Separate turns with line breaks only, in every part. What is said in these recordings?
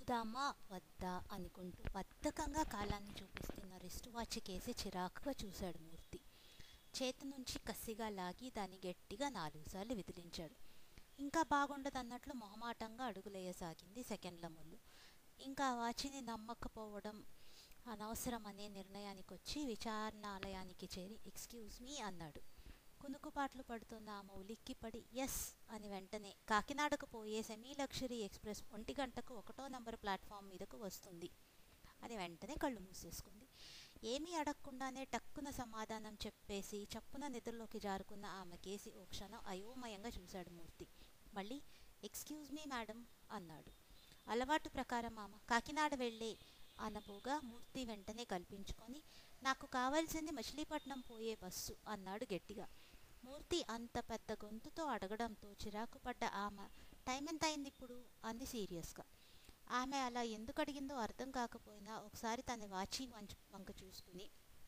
చూద్దామా వద్దా అనుకుంటూ బద్ధకంగా కాలాన్ని చూపిస్తున్న రిస్ట్ వాచ్ కేసి చిరాకుగా చూశాడు మూర్తి. చేతి నుంచి కసిగా లాగి దాన్ని గట్టిగా 4 సార్లు విదిలించాడు. ఇంకా బాగుండదన్నట్లు మొహమాటంగా అడుగులేయసాగింది సెకండ్ల ముళ్ళు. ఇంకా ఆ వాచిని నమ్మకపోవడం అనవసరమనే నిర్ణయానికొచ్చి విచారణాలయానికి చేరి ఎక్స్క్యూజ్ మీ అన్నాడు. కునుకుపాట్లు పడుతున్న ఆమె ఉలిక్కిపడి ఎస్ అని వెంటనే కాకినాడకు పోయే సెమీ లగ్జరీ ఎక్స్ప్రెస్ 1 గంటకు 1వ నంబర్ ప్లాట్ఫామ్ మీదకు వస్తుంది అని వెంటనే కళ్ళు మూసేసుకుంది. ఏమీ అడగకుండానే టక్కున సమాధానం చెప్పేసి చప్పున నిద్రలోకి జారుకున్న ఆమె కేసి ఓ క్షణం అయోమయంగా చూశాడు మూర్తి. మళ్ళీ ఎక్స్క్యూజ్ మీ మేడం అన్నాడు. అలవాటు ప్రకారం ఆమె కాకినాడ వెళ్ళే అనబోగా మూర్తి వెంటనే కల్పించుకొని నాకు కావాల్సింది మచిలీపట్నం పోయే బస్సు అన్నాడు గట్టిగా. మూర్తి అంత పెద్ద గొంతుతో అడగడంతో చిరాకు పడ్డ ఆమె టైం ఎంత అయింది ఇప్పుడు అంది సీరియస్గా. ఆమె అలా ఎందుకు అడిగిందో అర్థం కాకపోయినా ఒకసారి తన వాచి వంక చూసుకుని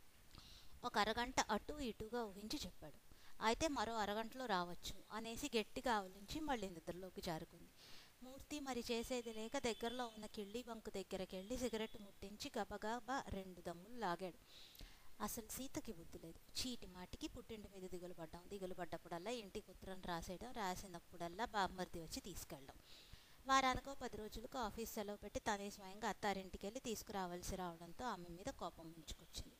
ఒక అరగంట అటు ఇటుగా ఊహించి చెప్పాడు. అయితే మరో అరగంటలో రావచ్చు అనేసి గట్టిగా ఆవలించి మళ్ళీ నిద్రలోకి జారుకుంది. మూర్తి మరి చేసేది లేక దగ్గరలో ఉన్న కిళ్ళీ బంకు దగ్గరకెళ్ళి సిగరెట్ ముట్టించి గబగబా 2 దమ్ములు లాగాడు. అసలు సీతకి బుద్ధి లేదు. చీటి మాటికి పుట్టింటి మీద దిగులు పడ్డప్పుడల్లా ఇంటికి ఉత్తరం రాసేయడం, రాసినప్పుడల్లా బామ్మర్ది వచ్చి తీసుకెళ్ళడం. వారానికో 10 రోజులకు ఆఫీస్ సెలవు పెట్టి తనే స్వయంగా అత్తారింటికి వెళ్ళి తీసుకురావాల్సి రావడంతో ఆమె మీద కోపం ముంచుకొచ్చింది.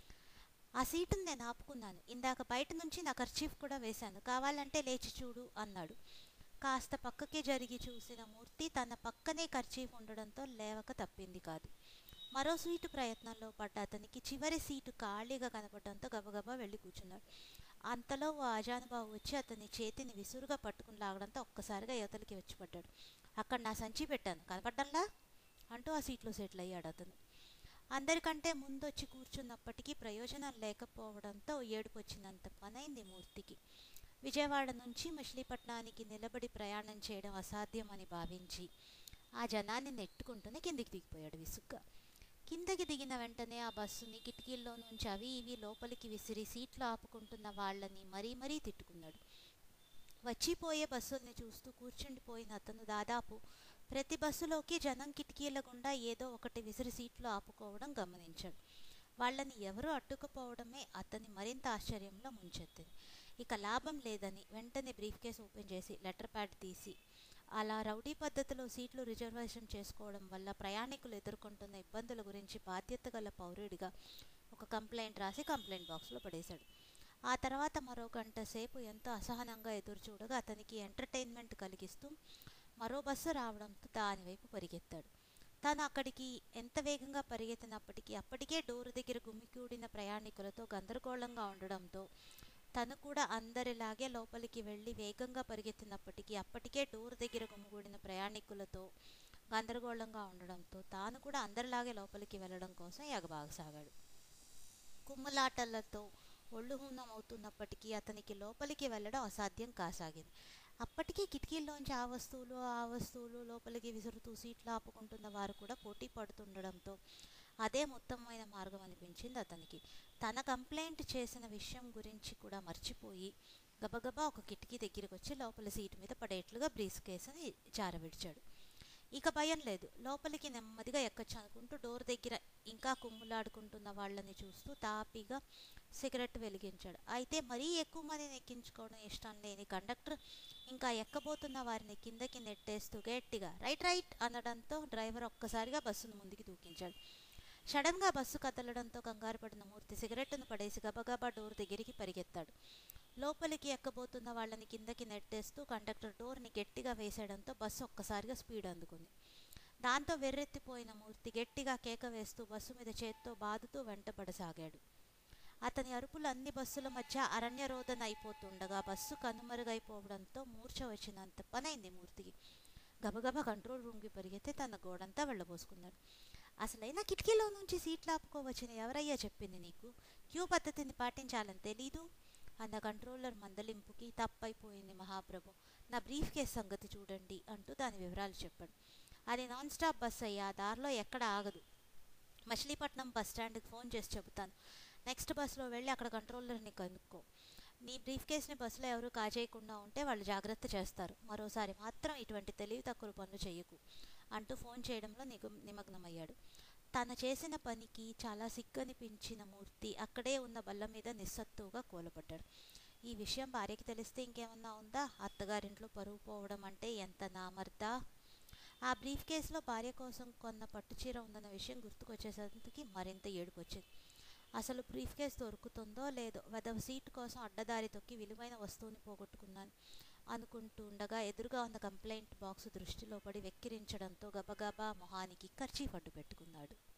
ఆ సీటును నేను ఆపుకున్నాను. ఇందాక బయట నుంచి నా కర్చీఫ్ కూడా వేశాను. కావాలంటే లేచి చూడు అన్నాడు. కాస్త పక్కకి జరిగి చూసిన మూర్తి తన పక్కనే కర్చీఫ్ ఉండడంతో లేవక తప్పింది కాదు. మరో సీటు ప్రయత్నంలో పడ్డ అతనికి చివరి సీటు ఖాళీగా కనపడడంతో గబగబా వెళ్ళి కూర్చున్నాడు. అంతలో ఓ ఆజానుబాబు వచ్చి అతని చేతిని విసురుగా పట్టుకుని లాగడంతో ఒక్కసారిగా యువతలకి వచ్చి పడ్డాడు. అక్కడ నా సంచి పెట్టాను కనపడ్డంలా అంటూ ఆ సీట్లో సెటిల్ అయ్యాడు అతను. అందరికంటే ముందొచ్చి కూర్చున్నప్పటికీ ప్రయోజనం లేకపోవడంతో ఏడుపు వచ్చినంత పనైంది మూర్తికి. విజయవాడ నుంచి మచిలీపట్నానికి నిలబడి ప్రయాణం చేయడం అసాధ్యమని భావించి ఆ జనాన్ని నెట్టుకుంటూనే కిందికి దిగిపోయాడు విసుగ్గా. కిందకి దిగిన వెంటనే ఆ బస్సుని కిటికీల్లో నుంచి అవి ఇవి లోపలికి విసిరి సీట్లు ఆపుకుంటున్న వాళ్ళని మరీ తిట్టుకున్నాడు. వచ్చిపోయే బస్సుల్ని చూస్తూ కూర్చుండిపోయిన అతను దాదాపు ప్రతి బస్సులోకి జనం కిటికీల గుండా ఏదో ఒకటి విసిరి సీట్లు ఆపుకోవడం గమనించాడు. వాళ్ళని ఎవరూ అడ్డుకుపోవడమే అతన్ని మరింత ఆశ్చర్యంలో ముంచెత్తింది. ఇక లాభం లేదని వెంటనే బ్రీఫ్ కేస్ ఓపెన్ చేసి లెటర్ ప్యాడ్ తీసి అలా రౌడీ పద్ధతిలో సీట్లు రిజర్వేషన్ చేసుకోవడం వల్ల ప్రయాణికులు ఎదుర్కొంటున్న ఇబ్బందుల గురించి బాధ్యత గల పౌరుడిగా ఒక కంప్లైంట్ రాసి కంప్లైంట్ బాక్స్లో పడేశాడు. ఆ తర్వాత మరో గంట సేపు ఎంతో అసహనంగా ఎదురుచూడగా అతనికి ఎంటర్టైన్మెంట్ కలిగిస్తూ మరో బస్సు రావడంతో దానివైపు పరిగెత్తాడు. తాను అక్కడికి ఎంత వేగంగా పరిగెత్తినప్పటికీ అప్పటికే డోరు దగ్గర గుమికూడిన ప్రయాణికులతో గందరగోళంగా ఉండడంతో తను కూడా అందరిలాగే లోపలికి వెళ్ళి వేగంగా పరిగెత్తినప్పటికీ అప్పటికే డోరు దగ్గర గుమిగూడిన ప్రయాణికులతో గందరగోళంగా ఉండడంతో తాను కూడా అందరిలాగే లోపలికి వెళ్ళడం కోసం ఎగబాగసాగాడు. కుమ్ములాటలతో ఒళ్ళు హూనం అవుతున్నప్పటికీ అతనికి లోపలికి వెళ్ళడం అసాధ్యం కాసాగింది. అప్పటికీ కిటికీల్లోంచి ఆ వస్తువులు లోపలికి విసురుతూ సీట్లు ఆపుకుంటున్న వారు కూడా పోటీ పడుతుండడంతో అదే ఉత్తమమైన మార్గం అనిపించింది అతనికి. తన కంప్లైంట్ చేసిన విషయం గురించి కూడా మర్చిపోయి గబగబా ఒక కిటికీ దగ్గరికి వచ్చి లోపల సీటు మీద పడేట్లుగా బ్రీఫ్ కేసుని జారవిడిచాడు. ఇక భయం లేదు. లోపలికి నెమ్మదిగా ఎక్కచ్చు అనుకుంటూ డోర్ దగ్గర ఇంకా కుమ్ములాడుకుంటున్న వాళ్ళని చూస్తూ తాపీగా సిగరెట్ వెలిగించాడు. అయితే మరీ ఎక్కువ మందిని ఎక్కించుకోవడం ఇష్టం లేని కండక్టర్ ఇంకా ఎక్కబోతున్న వారిని కిందకి నెట్టేస్తూ గట్టిగా రైట్ అనడంతో డ్రైవర్ ఒక్కసారిగా బస్సును ముందుకి దూకించాడు. సడన్గా బస్సు కదలడంతో కంగారు పడిన మూర్తి సిగరెట్ను పడేసి గబగబా డోర్ దగ్గరికి పరిగెత్తాడు. లోపలికి ఎక్కబోతున్న వాళ్ళని కిందకి నెట్టేస్తూ కండక్టర్ డోర్ని గట్టిగా వేసేయడంతో బస్సు ఒక్కసారిగా స్పీడ్ అందుకుంది. దాంతో వెర్రెత్తిపోయిన మూర్తి గట్టిగా కేక వేస్తూ బస్సు మీద చేత్తో బాదుతూ వెంటపడసాగాడు. అతని అరుపులు అన్ని బస్సుల మధ్య అరణ్యరోధన అయిపోతుండగా బస్సు కనుమరుగైపోవడంతో మూర్ఛ వచ్చినంత పనైంది మూర్తికి. గబగబా కంట్రోల్ రూమ్కి పరిగెత్తి తన గోడంతా వెళ్ళబోసుకున్నాడు. అసలైనా కిటికీలో నుంచి సీట్లు ఆపుకోవచ్చని ఎవరయ్యా చెప్పింది నీకు? క్యూ పద్ధతిని పాటించాలని తెలీదు అన్న కంట్రోలర్ మందలింపుకి తప్పైపోయింది మహాప్రభు. నా బ్రీఫ్ కేస్ సంగతి చూడండి అంటూ దాని వివరాలు చెప్పాడు. అది నాన్ స్టాప్ బస్ అయ్యా, దారిలో ఎక్కడ ఆగదు. మచిలీపట్నం బస్ స్టాండ్కి ఫోన్ చేసి చెబుతాను. నెక్స్ట్ బస్సులో వెళ్ళి అక్కడ కంట్రోలర్ని కనుక్కో. నీ బ్రీఫ్ కేస్ని బస్సులో ఎవరు కాజేయకుండా ఉంటే వాళ్ళు జాగ్రత్త చేస్తారు. మరోసారి మాత్రం ఇటువంటి తెలివి తక్కువ పనులు చెయ్యకు అంటూ ఫోన్ చేయడంలో నిమగ్నమయ్యాడు. తను చేసిన పనికి చాలా సిగ్గనిపించిన మూర్తి అక్కడే ఉన్న బల్ల మీద నిస్సత్తువుగా కూలబడ్డాడు. ఈ విషయం భార్యకి తెలిస్తే ఇంకేమన్నా ఉందా? అత్తగారింట్లో పరువు పోవడం అంటే ఎంత నామర్దా! ఆ బ్రీఫ్ కేసులో భార్య కోసం కొన్న పట్టుచీర ఉందన్న విషయం గుర్తుకొచ్చేసరికి మరింత ఏడుపు వచ్చింది. అసలు బ్రీఫ్ కేసు దొరుకుతుందో లేదో, వెదవ సీటు కోసం అడ్డదారి తొక్కి విలువైన వస్తువుని పోగొట్టుకున్నాను అనుకుంటూ ఉండగా ఎదురుగా ఉన్న కంప్లైంట్ బాక్సు దృష్టిలో పడి వెక్కిరించడంతో గబగబా మొహానికి కర్చీఫ్ అడ్డు పెట్టుకున్నాడు.